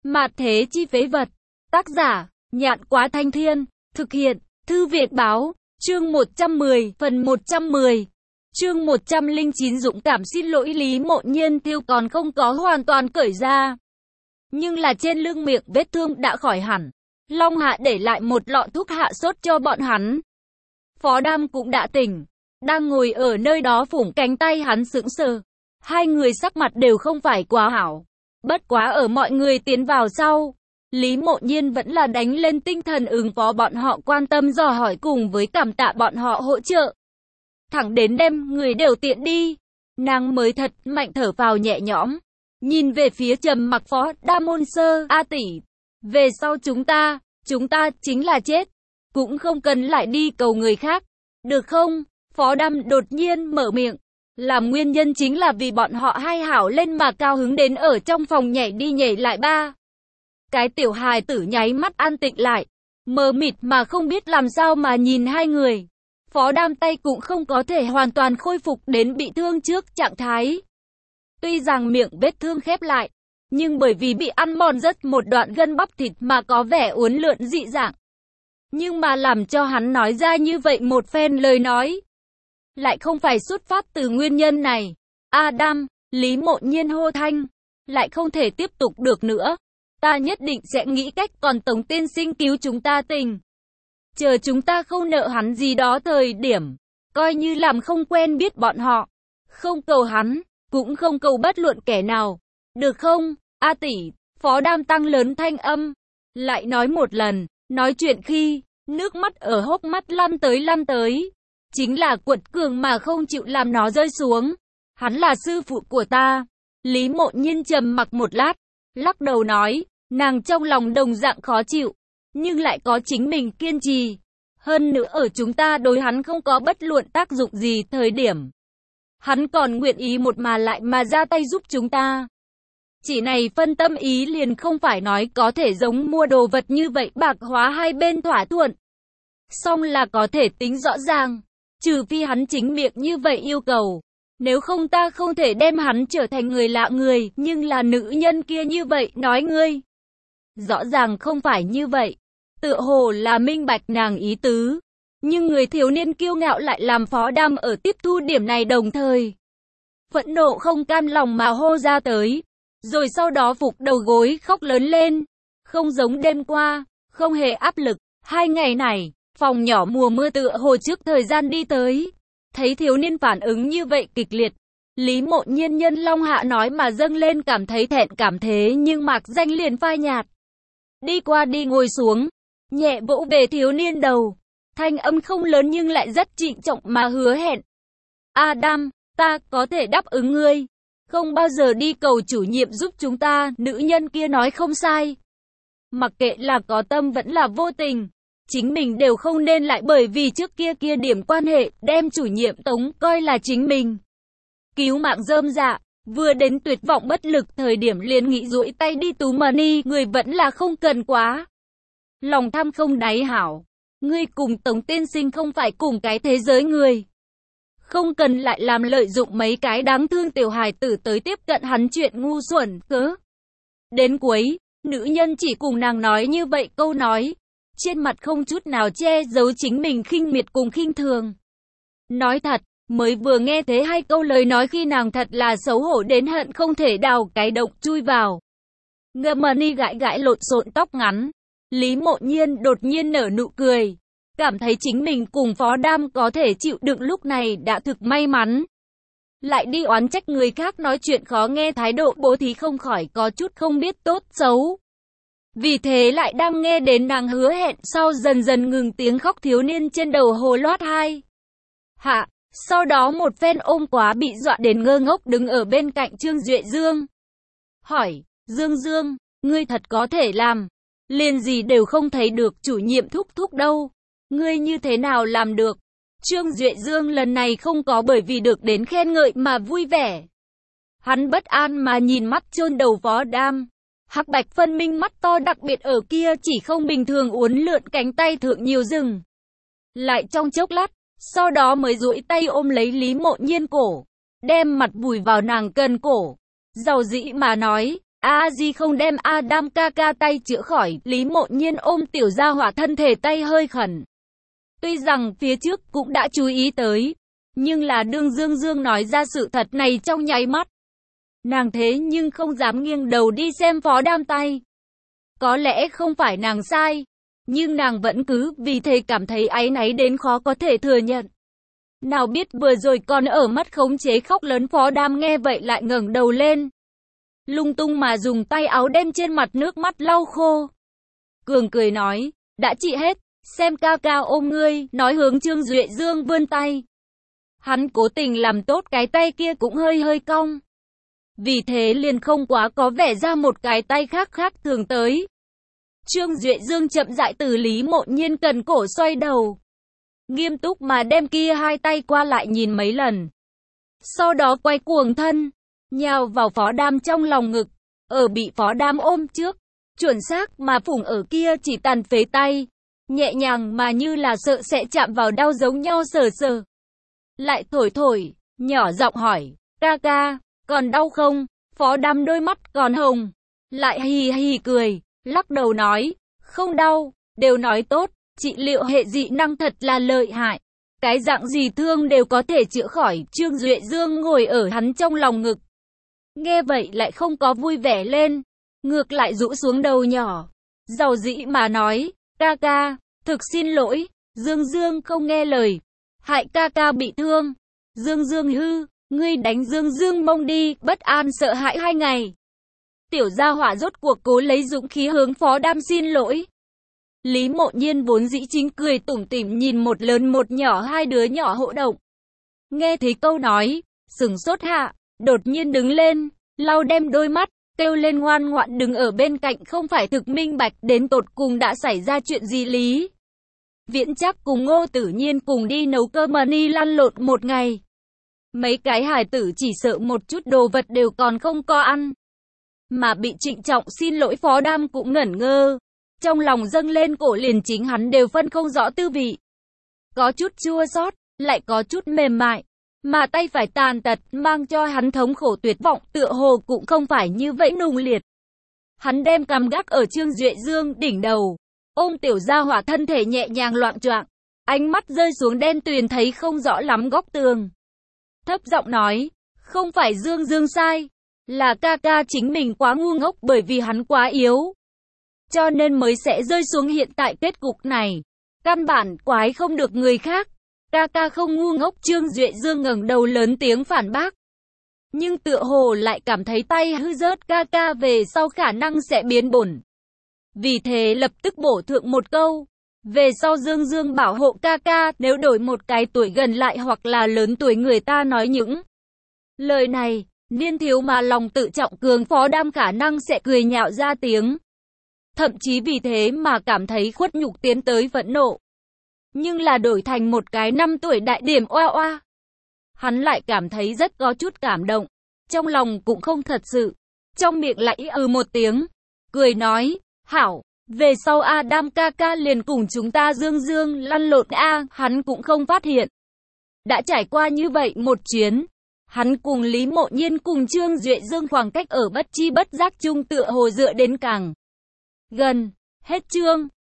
Mạt thế chi phế vật. Tác giả, Nhạn Quá Thanh Thiên. Thực hiện, Thư Việt Báo. Chương 110, phần 110. Chương 109 dũng cảm xin lỗi. Lý Mộ Nhiên Thiêu còn không có hoàn toàn cởi ra, nhưng là trên lưng miệng vết thương đã khỏi hẳn. Long Hạ để lại một lọ thuốc hạ sốt cho bọn hắn. Phó Đam cũng đã tỉnh, đang ngồi ở nơi đó phủng cánh tay hắn sững sờ. Hai người sắc mặt đều không phải quá hảo. Bất quá ở mọi người tiến vào sau, Lý Mộ Nhiên vẫn là đánh lên tinh thần ứng phó bọn họ, quan tâm dò hỏi cùng với cảm tạ bọn họ hỗ trợ. Thẳng đến đêm người đều tiện đi, nàng mới thật mạnh thở vào nhẹ nhõm. Nhìn về phía trầm mặc Phó Đam môn sơ, A tỷ, về sau chúng ta chính là chết, cũng không cần lại đi cầu người khác, được không? Phó Đam đột nhiên mở miệng, làm nguyên nhân chính là vì bọn họ hai hảo lên mà cao hứng đến ở trong phòng nhảy đi nhảy lại ba. Cái tiểu hài tử nháy mắt an tĩnh lại, mờ mịt mà không biết làm sao mà nhìn hai người. Phó Đam tay cũng không có thể hoàn toàn khôi phục đến bị thương trước trạng thái. Tuy rằng miệng vết thương khép lại, nhưng bởi vì bị ăn mòn rất một đoạn gân bắp thịt mà có vẻ uốn lượn dị dạng. Nhưng mà làm cho hắn nói ra như vậy một phen lời nói, lại không phải xuất phát từ nguyên nhân này. Adam, Lý Mộ Nhiên hô thanh, lại không thể tiếp tục được nữa. Ta nhất định sẽ nghĩ cách còn Tống tiên sinh cứu chúng ta tình. Chờ chúng ta không nợ hắn gì đó thời điểm, coi như làm không quen biết bọn họ. Không cầu hắn, cũng không cầu bất luận kẻ nào. Được không, A tỷ? Phó Đam tăng lớn thanh âm, lại nói một lần, nói chuyện khi, nước mắt ở hốc mắt lăn tới. Chính là quật cường mà không chịu làm nó rơi xuống. Hắn là sư phụ của ta. Lý Mộ Nhiên trầm mặc một lát, lắc đầu nói, nàng trong lòng đồng dạng khó chịu, nhưng lại có chính mình kiên trì. Hơn nữa ở chúng ta đối hắn không có bất luận tác dụng gì thời điểm, hắn còn nguyện ý một mà lại mà ra tay giúp chúng ta. Chỉ này phân tâm ý liền không phải nói có thể giống mua đồ vật như vậy bạc hóa hai bên thỏa thuận. Xong là có thể tính rõ ràng, trừ phi hắn chính miệng như vậy yêu cầu. Nếu không ta không thể đem hắn trở thành người lạ người, nhưng là nữ nhân kia như vậy nói ngươi. Rõ ràng không phải như vậy, tựa hồ là minh bạch nàng ý tứ. Nhưng người thiếu niên kiêu ngạo lại làm Phó Đam ở tiếp thu điểm này đồng thời phẫn nộ không cam lòng mà hô ra tới. Rồi sau đó phục đầu gối khóc lớn lên. Không giống đêm qua, không hề áp lực. 2 ngày này, phòng nhỏ mùa mưa tựa hồ trước thời gian đi tới. Thấy thiếu niên phản ứng như vậy kịch liệt, Lý Mộ Nhiên nhân Long Hạ nói mà dâng lên cảm thấy thẹn cảm thế, nhưng mạc danh liền phai nhạt. Đi qua đi ngồi xuống, nhẹ vỗ về thiếu niên đầu, thanh âm không lớn nhưng lại rất trịnh trọng mà hứa hẹn. Adam, ta có thể đáp ứng ngươi, không bao giờ đi cầu chủ nhiệm giúp chúng ta. Nữ nhân kia nói không sai, mặc kệ là có tâm vẫn là vô tình, chính mình đều không nên lại bởi vì trước kia điểm quan hệ, đem chủ nhiệm Tống coi là chính mình cứu mạng rơm dạ. Vừa đến tuyệt vọng bất lực thời điểm liền nghĩ duỗi tay đi túm money, người vẫn là không cần quá. Lòng tham không đáy hảo, ngươi cùng Tống tiên sinh không phải cùng cái thế giới người. Không cần lại làm lợi dụng mấy cái đáng thương tiểu hài tử tới tiếp cận hắn chuyện ngu xuẩn cớ. Đến cuối, nữ nhân chỉ cùng nàng nói như vậy câu nói, trên mặt không chút nào che giấu chính mình khinh miệt cùng khinh thường. Nói thật, mới vừa nghe thế 2 câu lời nói khi nàng thật là xấu hổ đến hận không thể đào cái động chui vào. Ngâm gãi lộn xộn tóc ngắn, Lý Mộ Nhiên đột nhiên nở nụ cười, cảm thấy chính mình cùng Phó Đam có thể chịu đựng lúc này đã thực may mắn. Lại đi oán trách người khác nói chuyện khó nghe, thái độ bố thí không khỏi có chút không biết tốt xấu. Vì thế lại đang nghe đến nàng hứa hẹn sau dần dần ngừng tiếng khóc thiếu niên trên đầu hồ loát hai hạ. Sau đó một phen ôm quá bị dọa đến ngơ ngốc đứng ở bên cạnh Trương Duệ Dương. Hỏi, Dương, ngươi thật có thể làm, liền gì đều không thấy được chủ nhiệm thúc đâu. Ngươi như thế nào làm được? Trương Duệ Dương lần này không có bởi vì được đến khen ngợi mà vui vẻ. Hắn bất an mà nhìn mắt chôn đầu Phó Đam. Hắc bạch phân minh mắt to đặc biệt ở kia chỉ không bình thường uốn lượn cánh tay thượng nhiều rừng. Lại trong chốc lát, sau đó mới duỗi tay ôm lấy Lý Mộ Nhiên cổ, đem mặt vùi vào nàng cần cổ. Giàu dĩ mà nói, A-di không đem Adam ca ca tay chữa khỏi, Lý Mộ Nhiên ôm tiểu gia hỏa thân thể tay hơi khẩn. Tuy rằng phía trước cũng đã chú ý tới, nhưng là đương Dương Dương nói ra sự thật này trong nháy mắt. Nàng thế nhưng không dám nghiêng đầu đi xem Phó Đam tay. Có lẽ không phải nàng sai, nhưng nàng vẫn cứ vì thế cảm thấy áy náy đến khó có thể thừa nhận. Nào biết vừa rồi còn ở mắt khống chế khóc lớn Phó Đam nghe vậy lại ngẩng đầu lên. Lung tung mà dùng tay áo đem trên mặt nước mắt lau khô. Cường cười nói, đã trị hết, xem ca ca ôm ngươi, nói hướng Trương Duệ Dương vươn tay. Hắn cố tình làm tốt cái tay kia cũng hơi hơi cong. Vì thế liền không quá có vẻ ra một cái tay khác khác thường tới. Trương Duệ Dương chậm rãi từ Lý Mộ Nhiên cần cổ xoay đầu. Nghiêm túc mà đem kia hai tay qua lại nhìn mấy lần. Sau đó quay cuồng thân, nhào vào Phó Đam trong lòng ngực, ở bị Phó Đam ôm trước, chuẩn xác mà phủng ở kia chỉ tàn phế tay, nhẹ nhàng mà như là sợ sẽ chạm vào đau giống nhau sờ sờ. Lại thổi thổi, nhỏ giọng hỏi, ca ca, còn đau không? Phó Đam đôi mắt còn hồng, lại hì hì cười, lắc đầu nói, không đau, đều nói tốt, trị liệu hệ dị năng thật là lợi hại. Cái dạng gì thương đều có thể chữa khỏi. Trương Duệ Dương ngồi ở hắn trong lòng ngực. Nghe vậy lại không có vui vẻ lên, ngược lại rũ xuống đầu nhỏ, giàu dĩ mà nói, ca ca, thực xin lỗi, Dương Dương không nghe lời, hại ca ca bị thương. Dương Dương hư, ngươi đánh Dương Dương mông đi, bất an sợ hãi 2 ngày. Tiểu gia hỏa rốt cuộc cố lấy dũng khí hướng Phó Đam xin lỗi. Lý Mộ Nhiên vốn dĩ chính cười tủm tỉm nhìn một lớn một nhỏ hai đứa nhỏ hỗ động. Nghe thấy câu nói, sửng sốt hạ, đột nhiên đứng lên, lau đem đôi mắt, kêu lên ngoan ngoãn đứng ở bên cạnh không phải thực minh bạch đến tột cùng đã xảy ra chuyện gì. Lý Viễn Trác cùng Ngô Tử Nhiên cùng đi nấu cơm ni lăn lộn một ngày. Mấy cái hài tử chỉ sợ một chút đồ vật đều còn không có ăn. Mà bị trịnh trọng xin lỗi Phó Đam cũng ngẩn ngơ. Trong lòng dâng lên cổ liền chính hắn đều phân không rõ tư vị. Có chút chua xót, lại có chút mềm mại. Mà tay phải tàn tật mang cho hắn thống khổ tuyệt vọng tựa hồ cũng không phải như vậy nung liệt. Hắn đem cằm gác ở Trương Duệ Dương đỉnh đầu. Ôm tiểu gia hỏa thân thể nhẹ nhàng loạng choạng. Ánh mắt rơi xuống đen tuyền thấy không rõ lắm góc tường. Thấp giọng nói, không phải Dương Dương sai. Là ca ca chính mình quá ngu ngốc bởi vì hắn quá yếu. Cho nên mới sẽ rơi xuống hiện tại kết cục này. Căn bản quái không được người khác. Ca ca không ngu ngốc. Trương Duệ Dương ngẩng đầu lớn tiếng phản bác. Nhưng tựa hồ lại cảm thấy tay hư rớt ca ca về sau khả năng sẽ biến bổn. Vì thế lập tức bổ thượng một câu. Về sau Dương Dương bảo hộ ca ca nếu đổi một cái tuổi gần lại hoặc là lớn tuổi người ta nói những lời này. Niên thiếu mà lòng tự trọng cường Phó Đam khả năng sẽ cười nhạo ra tiếng. Thậm chí vì thế mà cảm thấy khuất nhục tiến tới phẫn nộ. Nhưng là đổi thành một cái 5 tuổi đại điểm oa oa. Hắn lại cảm thấy rất có chút cảm động. Trong lòng cũng không thật sự. Trong miệng lại một tiếng. Cười nói, hảo, về sau Adam ca ca liền cùng chúng ta Dương Dương lăn lộn hắn cũng không phát hiện. Đã trải qua như vậy một chuyến. Hắn cùng Lý Mộ Nhiên cùng Trương Duệ Dương khoảng cách ở bất chi bất giác chung tựa hồ dựa đến càng gần. Hết chương.